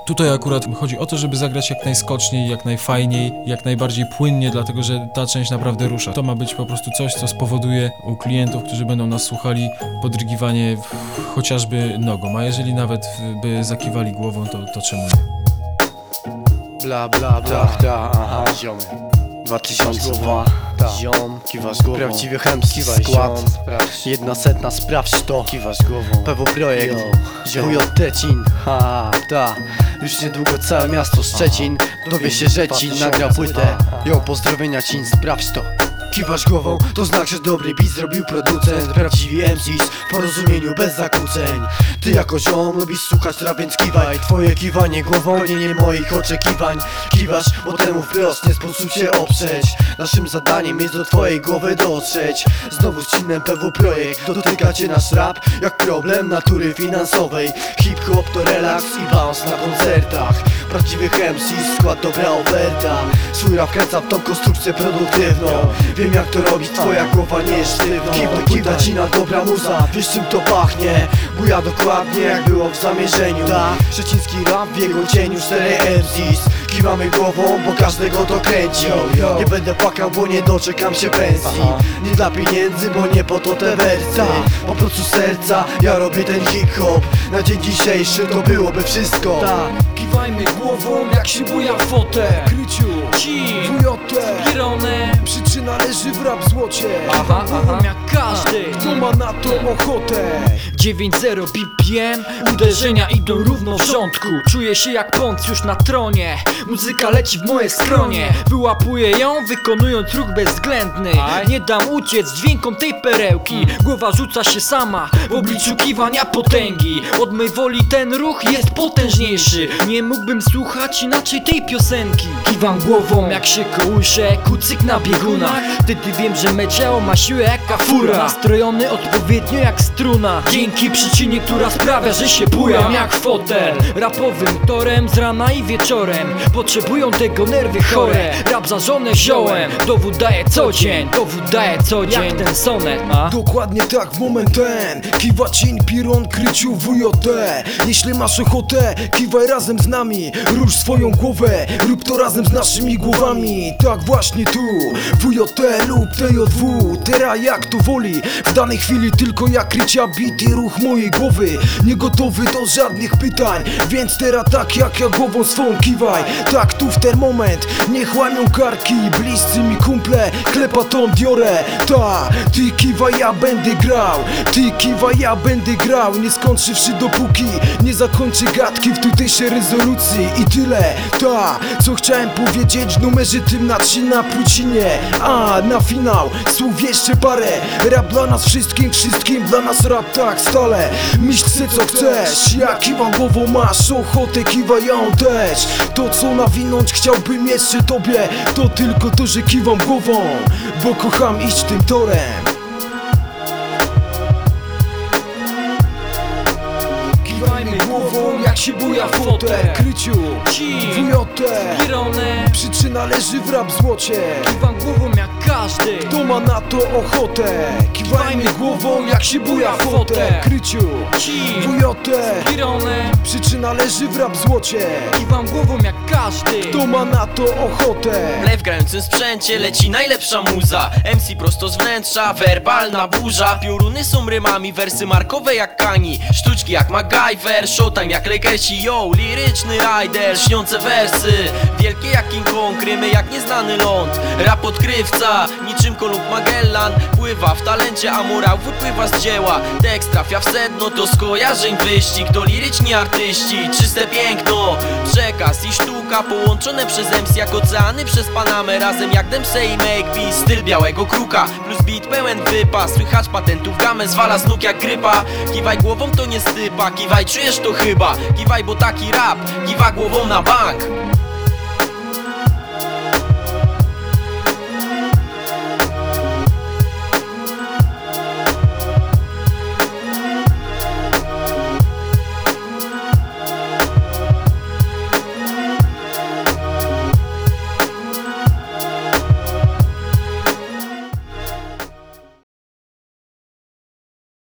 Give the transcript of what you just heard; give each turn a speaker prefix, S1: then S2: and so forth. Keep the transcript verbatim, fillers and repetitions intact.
S1: Tutaj akurat chodzi o to, żeby zagrać jak najskoczniej, jak najfajniej, jak najbardziej płynnie, dlatego że ta część naprawdę rusza. To ma być po prostu coś, co spowoduje u klientów, którzy będą nas słuchali, podrygiwanie chociażby nogą, a jeżeli nawet by zakiwali głową, to, to czemu nie?
S2: Bla bla bla, ta, aha, ziomy dwa tysiące dwa, ta, ziom, kiwasz głową. Prawdziwy chemski skład, jedna setna, sprawdź to, kiwasz głową. P W Projekt, W J Tecin, ha, ta. Już niedługo całe miasto Szczecin dowie się, że ci nagra płytę. Ją pozdrowienia ci, sprawdź to. Kiwasz głową, to znak, że dobry beat zrobił producent. Prawdziwi M Cs w porozumieniu bez zakłóceń. Ty jako ziom lubisz słuchać rap, więc kiwaj. Twoje kiwanie głową nie nie moich oczekiwań. Kiwasz, bo temu wprost nie sposób się oprzeć. Naszym zadaniem jest do twojej głowy dotrzeć. Znowu z czynnem P W Projekt dotyka cię nasz rap jak problem natury finansowej. Hip-hop to relaks i bounce na koncertach. Prawdziwych M Cs skład dobra oferta. Swój rap kręca w tą konstrukcję produktywną. Wiem jak to robić, twoja głowa nie jest sztywna. Kiwa, kiwa ci na dobra muza, wiesz czym to pachnie. Buja dokładnie jak było w zamierzeniu. Ta, szczeciński rap w jego cieniu, cztery M Cs. Kiwamy głową, bo każdego to kręci. Nie będę płakał, bo nie doczekam się pensji. Nie dla pieniędzy, bo nie po to te wersy. Po prostu serca, ja robię ten hip-hop. Na dzień dzisiejszy to byłoby wszystko.
S3: Kiwajmy głową jak się buja fotę. Kryciu, ci, wujotę, Spirone.
S4: Przyczyna leży w rap złocie.
S3: Aha, aha, jak każdy.
S4: Kto ma na to ochotę?
S3: dziewięć zero B P M, uderzenia idą równo w rządku. Czuję się jak Poncjusz na tronie. Muzyka leci w moje skronie. Wyłapuję ją, wykonując ruch bezwzględny. Nie dam uciec dźwiękom tej perełki. Głowa rzuca się sama w obliczu kiwania potęgi. Od mej woli ten ruch jest potężniejszy. Nie mógłbym słuchać inaczej tej piosenki. Kiwam głową jak się kołyszę, kucyk na biegunach. Wtedy wiem, że me ciało ma siłę jak kafura. Nastrojony odpowiednio jak struna. Dzięki przyczynie, która sprawia, że się bujam jak fotel. Rapowym torem z rana i wieczorem. Potrzebują tego nerwy chore. Rap za żonę ziołem. Dowód daje co dzień, dowód daje co dzień. Jak ten sonet, a?
S4: Dokładnie tak w moment ten. Kiwa Cin, Piron, Kryciu, W J T. Jeśli masz ochotę, kiwaj razem z nami. Rusz swoją głowę, rób to razem z naszymi głowami. Tak właśnie tu, W J T lub T J W. Teraz jak to woli, w danej chwili tylko ja krycia bit i ruch mojej głowy. Nie gotowy do żadnych pytań, więc teraz tak jak ja głową swą kiwaj. Tak tu w ten moment, niech łamią karki bliscy mi kumple, klepa tą biorę. Ta, ty kiwaj, ja będę grał. Ty kiwaj, ja będę grał. Nie skończywszy dopóki nie zakończę gadki w tutejszej rezolucji. I tyle, ta, co chciałem powiedzieć w numerze tym na trzy na prucinie. A, na finał, słów jeszcze parę. Rap dla nas wszystkim, wszystkim dla nas rap tak stale. Miś chce co chcesz, ja kiwam głową, masz ochotę, kiwaj ją też. To co nawinąć chciałbym jeszcze tobie, to tylko to, że kiwam głową, bo kocham iść tym torem.
S3: Kiwajmy głową jak się buja fotę.
S4: Kryciu,
S3: Ci,
S4: W J T.
S3: Spirone.
S4: Przyczyna leży w rap złocie.
S3: Kiwam głową jak każdy.
S4: Kto ma na to ochotę? Kiwajmy głową jak się buja fotę. Kryciu,
S3: Ci,
S4: W J T.
S3: Spirone.
S4: Przyczyna leży w rap złocie.
S3: Kiwam głową jak każdy.
S4: Kto ma na to ochotę?
S5: W grającym sprzęcie leci najlepsza muza. M C prosto z wnętrza, werbalna burza. Pioruny są rymami, wersy markowe jak Kani. Sztuczki jak MacGyver, showtime jak Lekersi. Yo, liryczny rider, śniące wersy. Wielkie jak King Kong, rymy jak nieznany ląd. Rap odkrywca, niczym Kolumb Magellan. Pływa w talencie, a morał wypływa z dzieła. Tekst trafia w sedno, to skojarzeń wyścig. To liryczni artyści, czyste piękno. Przekaz i sztuka połączone przez M C jak oceany przez Panamę. Razem jak Dempsey i Makepeace. Styl białego kruka plus beat pełen wypas. Słychać patentów gamę, zwala z nóg jak grypa. Kiwaj głową to nie stypa, kiwaj czujesz to chyba. Kiwaj bo taki rap, kiwa głową na bank.